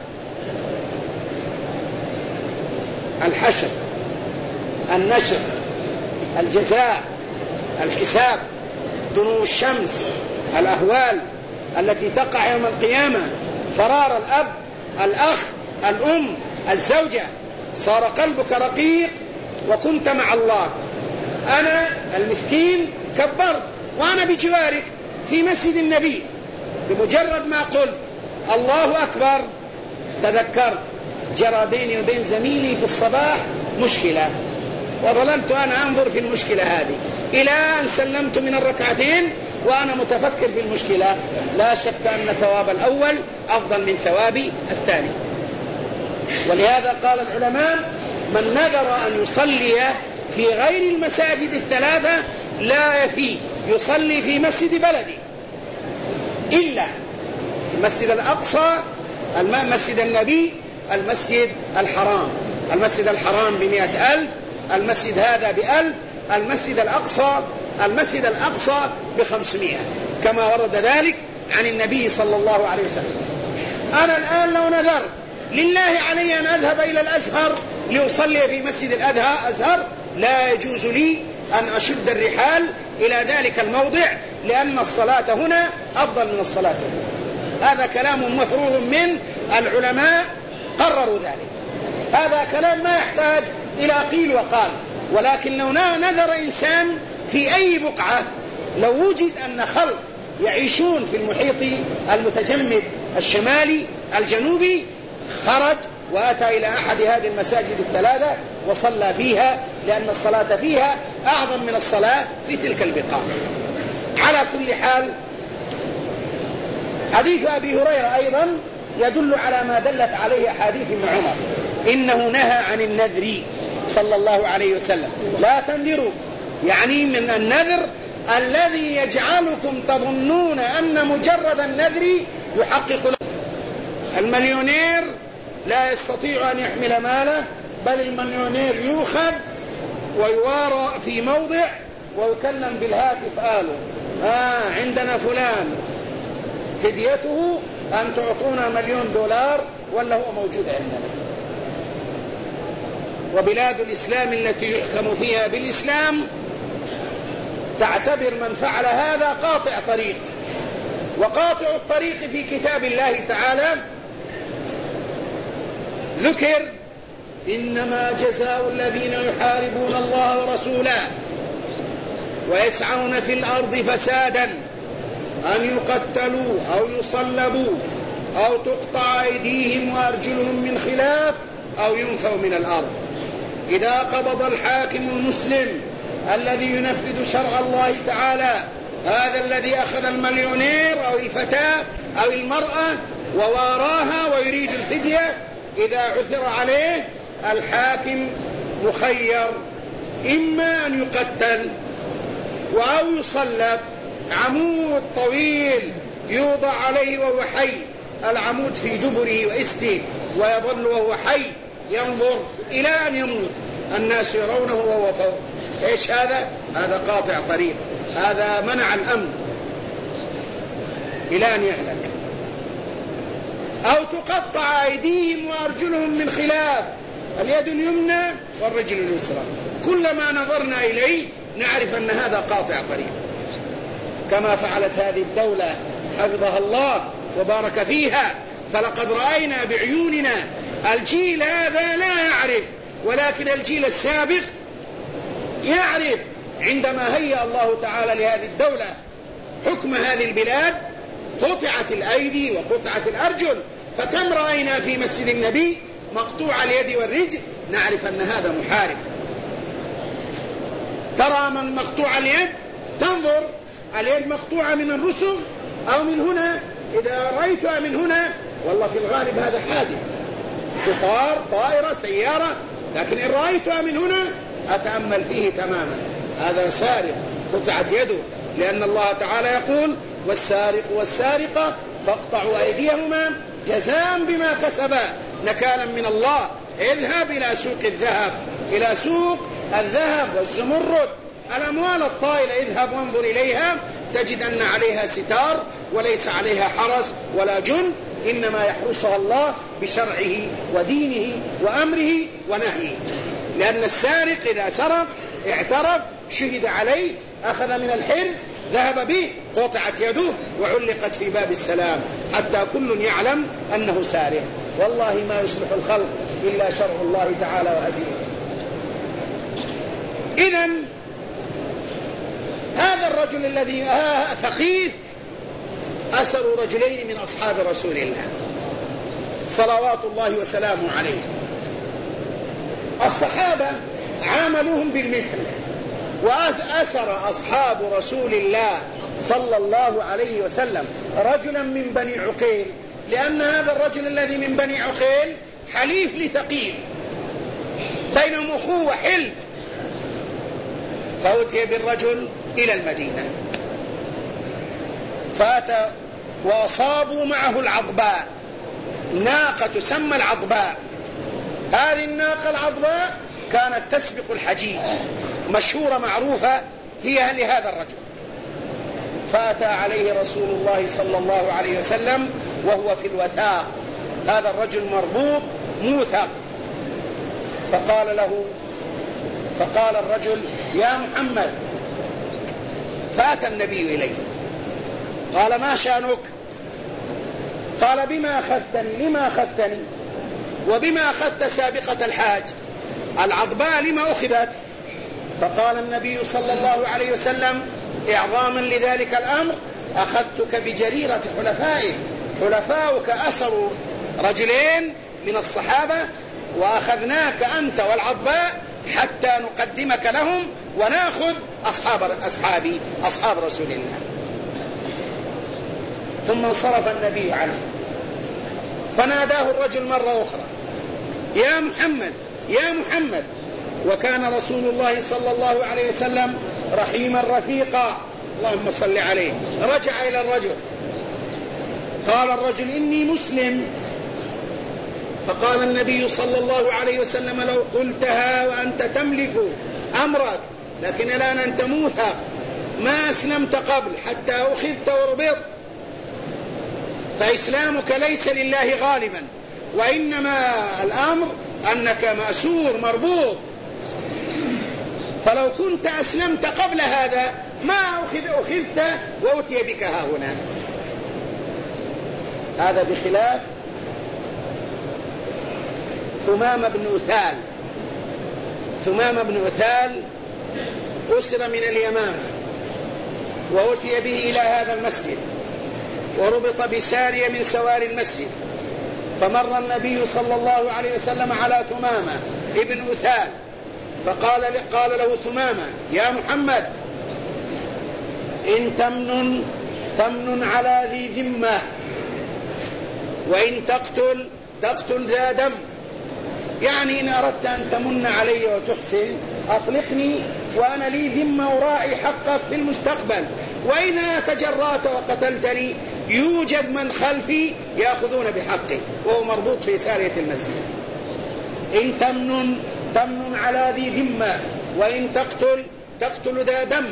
Speaker 1: الحشر، النشر، الجزاء، الحساب، طلوع الشمس، الأهوال التي تقع يوم القيامة، فرار الأب، الأخ، الأم، الزوجة. صار قلبك رقيق وكنت مع الله. أنا المسكين كبرت وأنا بجوارك في مسجد النبي، بمجرد ما قلت الله أكبر تذكرت جرى بيني وبين زميلي في الصباح مشكلة، وظللت أنا أنظر في المشكلة هذه إلى أن سلمت من الركعتين وأنا متفكر في المشكلة. لا شك أن ثواب الأول أفضل من ثواب الثاني. ولهذا قال العلماء: من نذر أن يصلي في غير المساجد ال3 لا يفي، يصلي في مسجد بلده إلا المسجد الأقصى، مسجد النبي، المسجد الحرام. المسجد الحرام ب100,000، المسجد هذا ب1000، المسجد الأقصى ب500، كما ورد ذلك عن النبي صلى الله عليه وسلم. أنا الآن لو نذرت لله علي أن أذهب إلى الأزهر لأصلي في مسجد الأزهر، لا يجوز لي أن أشد الرحال إلى ذلك الموضع، لأن الصلاة هنا أفضل من الصلاة هنا. هذا كلام مفروغ من العلماء، قرروا ذلك. هذا كلام ما يحتاج إلى قيل وقال. ولكن لو نذر إنسان في أي بقعة، لو وجد أن خلق يعيشون في المحيط المتجمد الشمالي الجنوبي، خرج وأتى إلى أحد هذه المساجد الثلاثة وصلى فيها، لأن الصلاة فيها أعظم من الصلاة في تلك البقاع. على كل حال، حديث أبي هريرة أيضا يدل على ما دلت عليه أحاديث ابن عمر، إنه نهى عن النذر صلى الله عليه وسلم. لا تنذروا، يعني من النذر الذي يجعلكم تظنون أن مجرد النذر يحقق لكم. المليونير لا يستطيع أن يحمل ماله، بل المليونير يؤخذ ويوارى في موضع ويكلم بالهاتف: عندنا فلان فديته أن تعطونا $1,000,000 ولا هو موجود عندنا. وبلاد الإسلام التي يحكم فيها بالإسلام تعتبر من فعل هذا قاطع طريق. وقاطع الطريق في كتاب الله تعالى ذكر: إنما جزاء الذين يحاربون الله ورسوله ويسعون في الأرض فسادا أن يقتلوا أو يصلبوا أو تقطع أيديهم وأرجلهم من خلاف أو ينفوا من الأرض. إذا قبض الحاكم المسلم الذي ينفذ شرع الله تعالى هذا الذي أخذ المليونير أو الفتاة أو المرأة وواراها ويريد الفدية، إذا عثر عليه الحاكم مخير: إما أن يقتل أو يصلب. عمود طويل يوضع عليه وهو حي، العمود في دبره وإسته، ويظل وهو حي ينظر إلى أن يموت، الناس يرونه وهو فوق. إيش هذا؟ هذا قاطع طريق، هذا منع الأمن إلى أن يهلك. أو تقطع أيديهم وأرجلهم من خلاف، اليد اليمنى والرجل اليسرى. كلما نظرنا إليه نعرف أن هذا قاطع طريق، كما فعلت هذه الدولة حفظها الله وبارك فيها. فلقد رأينا بعيوننا الجيل هذا لا يعرف، ولكن الجيل السابق يعرف. عندما هيأ الله تعالى لهذه الدولة حكم هذه البلاد قطعت الأيدي وقطعت الأرجل، فكم رأينا في مسجد النبي مقطوع اليد والرجل، نعرف أن هذا محارب. ترى من مقطوع اليد تنظر اليد مقطوعة من الرسغ أو من هنا، إذا رأيتها من هنا والله في الغالب هذا حادث، قطار طائرة سيارة، لكن إن رأيتها من هنا أتأمل فيه تماما، هذا سارق قطعت يده، لأن الله تعالى يقول: والسارق والسارقة فاقطعوا أيديهما جزاء بما كسبا نكالا من الله. اذهب إلى سوق الذهب، إلى سوق الذهب والزمرد، الأموال الطائلة، اذهب وانظر إليها تجد أن عليها ستار وليس عليها حرس ولا جند، إنما يحرسها الله بشرعه ودينه وأمره ونهيه. لأن السارق إذا سرق اعترف، شهد عليه، أخذ من الحرز، ذهب به، قطعت يده وعلقت في باب السلام، حتى كل يعلم أنه سارق. والله ما يصلح الخلق إلا شرع الله تعالى وهديه. إذن هذا الرجل الذي ثقيف أسر رجلين من أصحاب رسول الله صلوات الله وسلامه عليه. الصحابة عاملوهم بالمثل، وأسر أصحاب رسول الله صلى الله عليه وسلم رجلا من بني عقيل، لأن هذا الرجل الذي من بني عقيل حليف لثقيف، بينهم أخوة حلف. فأتي بالرجل إلى المدينة، فأتى وأصابوا معه العضباء، ناقة تسمى العضباء. هذه الناقة العضباء كانت تسبق الحجيج، مشهورة معروفة هي لهذا الرجل. فأتى عليه رسول الله صلى الله عليه وسلم وهو في الوثاق، هذا الرجل مربوط موثق. فقال الرجل: يا محمد. فأتى النبي إليه قال: ما شأنك؟ قال: بما أخذتني؟ لما أخذتني؟ وبما أخذت سابقة الحاج؟ العضباء لما أخذت؟ فقال النبي صلى الله عليه وسلم إعظاما لذلك الأمر: أخذتك بجريرة حلفائك، حلفاؤك أسروا رجلين من الصحابة وأخذناك أنت والعضباء حتى نقدمك لهم ونأخذ أصحاب رسول الله. ثم انصرف النبي عنه، فناداه الرجل مرة أخرى: يا محمد يا محمد. وكان رسول الله صلى الله عليه وسلم رحيما رفيقا، اللهم صل عليه. رجع إلى الرجل، قال الرجل: إني مسلم. فقال النبي صلى الله عليه وسلم: لو قلتها وأنت تملك أمرك، لكن الآن أنت موثق، ما أسلمت قبل حتى أخذت وربطت، فإسلامك ليس لله غالبا، وإنما الأمر أنك مأسور مربوط، فلو كنت أسلمت قبل هذا ما أخذت وأتي بك هنا. هذا بخلاف ثمامة بن أثال. ثمامة بن أثال أسر من اليمامة وأتي به إلى هذا المسجد وربط بسارية من سواري المسجد، فمر النبي صلى الله عليه وسلم على ثمامة ابن أثال فقال له ثمامة: يا محمد، إن تمن على ذي ذمة، وإن تقتل ذا دم. يعني إن أردت أن تمن علي وتحسن أطلقني وأنا لي ذمة أراعي حقك في المستقبل، وإذا تجرأت وقتلتني يوجد من خلفي يأخذون بحقي، وهو مربوط في سارية المسجد. إن تمن على ذي ذمة، وإن تقتل ذا دم.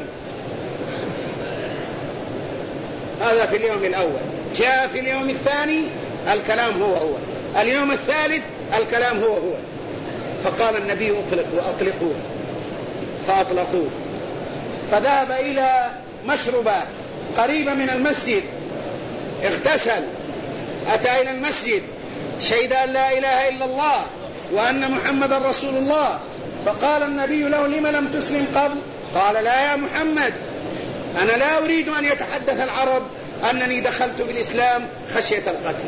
Speaker 1: هذا في اليوم الأول. جاء في اليوم الثاني الكلام هو اليوم الثالث الكلام هو فقال النبي: أطلقوه. فأطلقوه، فذهب إلى مشربة قريبة من المسجد، اغتسل، أتى إلى المسجد، شهد أن لا إله إلا الله وأن محمد رسول الله. فقال النبي له: لما لم تسلم قبل؟ قال: لا يا محمد، أنا لا أريد أن يتحدث العرب أنني دخلت بالإسلام خشية القتل،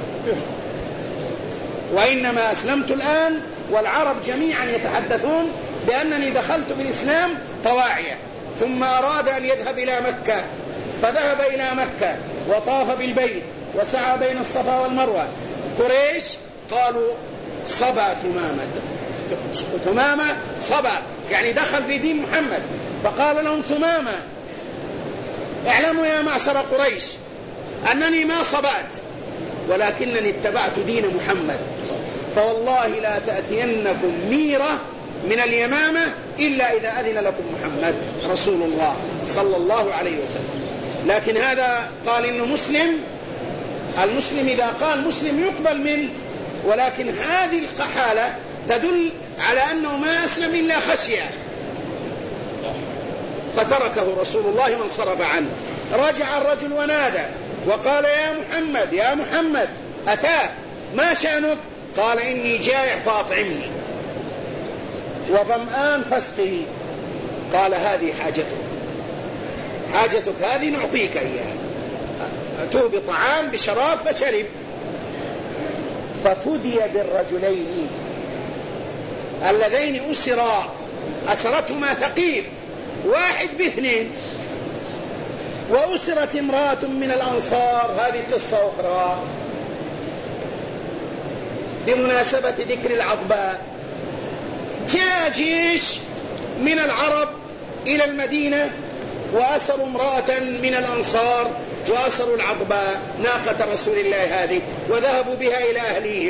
Speaker 1: وإنما أسلمت الآن والعرب جميعا يتحدثون بأنني دخلت بالإسلام طواعية. ثم أراد أن يذهب إلى مكة، فذهب إلى مكة وطاف بالبيت وسعى بين الصفا والمروة. قريش قالوا: صبا ثمامة صبا، يعني دخل في دين محمد. فقال لهم ثمامة: اعلموا يا معشر قريش أنني ما صبأت، ولكنني اتبعت دين محمد، فوالله لا تأتينكم ميرة من اليمامة إلا إذا أذن لكم محمد رسول الله صلى الله عليه وسلم. لكن هذا قال إنه مسلم. المسلم إذا قال مسلم يقبل منه، ولكن هذه الحالة تدل على أنه ما أسلم إلا خشية، فتركه رسول الله وانصرف عنه. رجع الرجل ونادى وقال: يا محمد يا محمد. أتاه: ما شأنك؟ قال: إني جائع فأطعمني وظمآن فاسقني. قال: هذه حاجتك هذه نعطيك إياها. أتوه بطعام بشراب فشرب. ففدي بالرجلين اللذين أسرتهما ثقيف، واحد باثنين، وأسرت امرأة من الأنصار. هذه قصة أخرى بمناسبة ذكر العضباء. جاء جيش من العرب إلى المدينة وأسروا امرأة من الأنصار وأسروا العضباء ناقة رسول الله هذه، وذهبوا بها إلى أهليهم.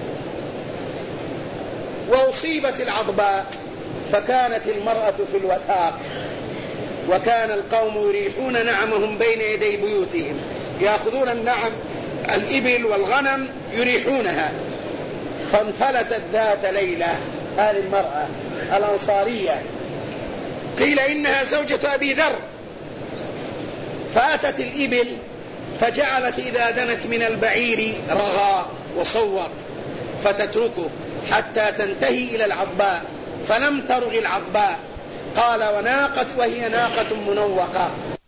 Speaker 1: وأصيبت العضباء، فكانت المرأة في الوثاق، وكان القوم يريحون نعمهم بين يدي بيوتهم، يأخذون النعم الإبل والغنم يريحونها. فانفلتت ذات ليلة هذه المرأة الأنصارية، قيل إنها زوجة أبي ذر، فأتت الإبل فجعلت إذا دنت من البعير رغى وصوت، فتتركه حتى تنتهي إلى العضباء، فلم ترغ العضباء. قال: وناقة وهي ناقة منوقة.